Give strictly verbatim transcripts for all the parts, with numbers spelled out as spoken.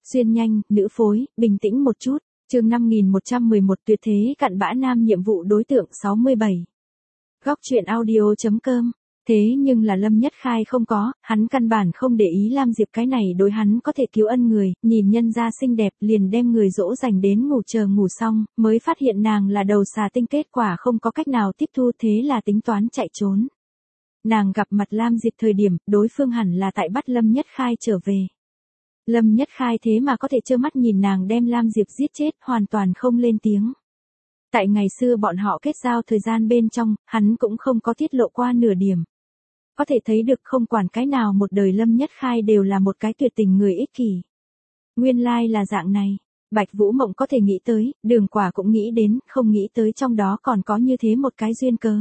Xuyên nhanh, nữ phối, bình tĩnh một chút. Chương năm nghìn một trăm mười một tuyệt thế cặn bã nam nhiệm vụ đối tượng sáu mươi bảy. Góc truyện audio chấm com. Thế nhưng là Lâm Nhất Khai không có, hắn căn bản không để ý Lam Diệp cái này đối hắn có thể cứu ân người, nhìn nhân gia xinh đẹp liền đem người dỗ dành đến ngủ chờ ngủ xong, mới phát hiện nàng là đầu xà tinh kết quả không có cách nào tiếp thu thế là tính toán chạy trốn. Nàng gặp mặt Lam Diệp thời điểm, đối phương hẳn là tại bắt Lâm Nhất Khai trở về. Lâm Nhất Khai thế mà có thể trơ mắt nhìn nàng đem Lam Diệp giết chết, hoàn toàn không lên tiếng. Tại ngày xưa bọn họ kết giao thời gian bên trong, hắn cũng không có tiết lộ qua nửa điểm. Có thể thấy được không quản cái nào một đời Lâm Nhất Khai đều là một cái tuyệt tình người ích kỷ. Nguyên lai là dạng này, Bạch Vũ Mộng có thể nghĩ tới, Đường Quả cũng nghĩ đến, không nghĩ tới trong đó còn có như thế một cái duyên cớ.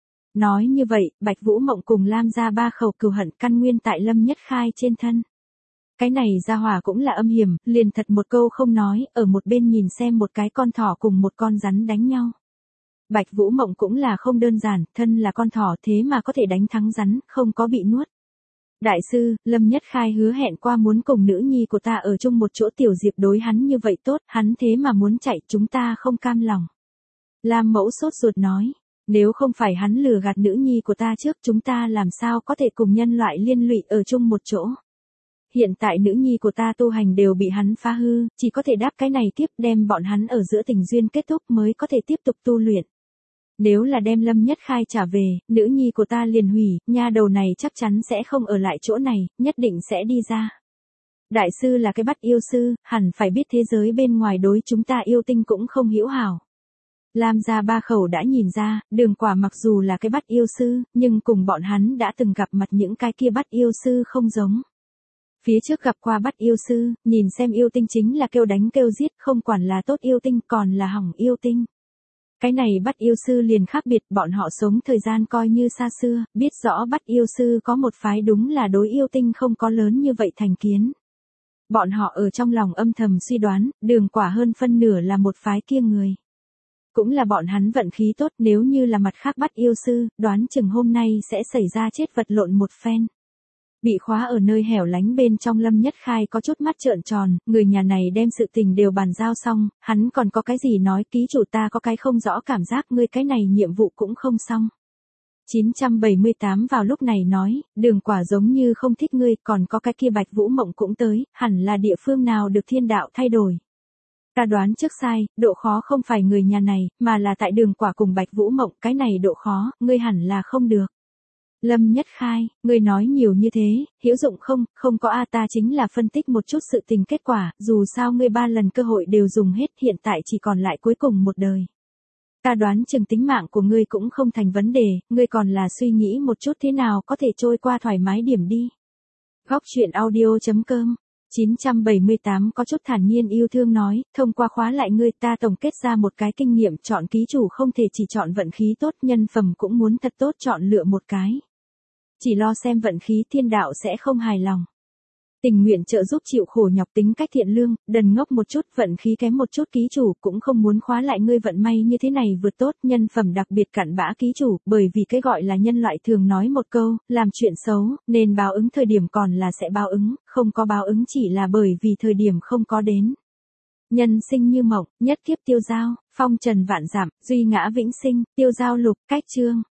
Nói như vậy, Bạch Vũ Mộng cùng Lam gia ba khẩu cừu hận căn nguyên tại Lâm Nhất Khai trên thân. Cái này gia hỏa cũng là âm hiểm, liền thật một câu không nói, ở một bên nhìn xem một cái con thỏ cùng một con rắn đánh nhau. Bạch Vũ Mộng cũng là không đơn giản, thân là con thỏ thế mà có thể đánh thắng rắn, không có bị nuốt. Đại sư, Lâm Nhất Khai hứa hẹn qua muốn cùng nữ nhi của ta ở chung một chỗ, Tiểu Diệp đối hắn như vậy tốt, hắn thế mà muốn chạy, chúng ta không cam lòng. Lam Mẫu sốt ruột nói, nếu không phải hắn lừa gạt nữ nhi của ta trước, chúng ta làm sao có thể cùng nhân loại liên lụy ở chung một chỗ. Hiện tại nữ nhi của ta tu hành đều bị hắn phá hư, chỉ có thể đáp cái này tiếp, đem bọn hắn ở giữa tình duyên kết thúc mới có thể tiếp tục tu luyện. Nếu là đem Lâm Nhất Khai trả về, nữ nhi của ta liền hủy, nha đầu này chắc chắn sẽ không ở lại chỗ này, nhất định sẽ đi ra. Đại sư là cái bắt yêu sư, hẳn phải biết thế giới bên ngoài đối chúng ta yêu tinh cũng không hữu hảo. Lam gia ba khẩu đã nhìn ra, Đường Quả mặc dù là cái bắt yêu sư, nhưng cùng bọn hắn đã từng gặp mặt những cái kia bắt yêu sư không giống. Phía trước gặp qua bắt yêu sư, nhìn xem yêu tinh chính là kêu đánh kêu giết, không quản là tốt yêu tinh còn là hỏng yêu tinh. Cái này bắt yêu sư liền khác biệt, bọn họ sống thời gian coi như xa xưa, biết rõ bắt yêu sư có một phái đúng là đối yêu tinh không có lớn như vậy thành kiến. Bọn họ ở trong lòng âm thầm suy đoán, Đường Quả hơn phân nửa là một phái kia người. Cũng là bọn hắn vận khí tốt, nếu như là mặt khác bắt yêu sư, đoán chừng hôm nay sẽ xảy ra chết vật lộn một phen. Bị khóa ở nơi hẻo lánh bên trong Lâm Nhất Khai có chút mắt trợn tròn, người nhà này đem sự tình đều bàn giao xong, hắn còn có cái gì nói, ký chủ ta có cái không rõ cảm giác, ngươi cái này nhiệm vụ cũng không xong. chín trăm bảy mươi tám vào lúc này nói, Đường Quả giống như không thích ngươi, còn có cái kia Bạch Vũ Mộng cũng tới, hẳn là địa phương nào được thiên đạo thay đổi. Ta đoán trước sai, độ khó không phải người nhà này, mà là tại Đường Quả cùng Bạch Vũ Mộng, cái này độ khó, ngươi hẳn là không được. Lâm Nhất Khai, ngươi nói nhiều như thế, hữu dụng không, không có a ta chính là phân tích một chút sự tình kết quả, dù sao ngươi ba lần cơ hội đều dùng hết, hiện tại chỉ còn lại cuối cùng một đời. Ta đoán chừng tính mạng của ngươi cũng không thành vấn đề, ngươi còn là suy nghĩ một chút thế nào có thể trôi qua thoải mái điểm đi. Góc truyện audio chấm com. chín trăm bảy mươi tám có chút thản nhiên yêu thương nói, thông qua khóa lại ngươi ta tổng kết ra một cái kinh nghiệm, chọn ký chủ không thể chỉ chọn vận khí tốt, nhân phẩm cũng muốn thật tốt chọn lựa một cái. Chỉ lo xem vận khí thiên đạo sẽ không hài lòng. Tình nguyện trợ giúp chịu khổ nhọc, tính cách thiện lương, đần ngốc một chút, vận khí kém một chút ký chủ cũng không muốn khóa lại ngươi vận may như thế này vượt tốt, nhân phẩm đặc biệt cặn bã ký chủ, bởi vì cái gọi là nhân loại thường nói một câu, làm chuyện xấu, nên báo ứng thời điểm còn là sẽ báo ứng, không có báo ứng chỉ là bởi vì thời điểm không có đến. Nhân sinh như mộng, nhất kiếp tiêu dao, phong trần vạn giảm, duy ngã vĩnh sinh, tiêu dao lục, cách chương.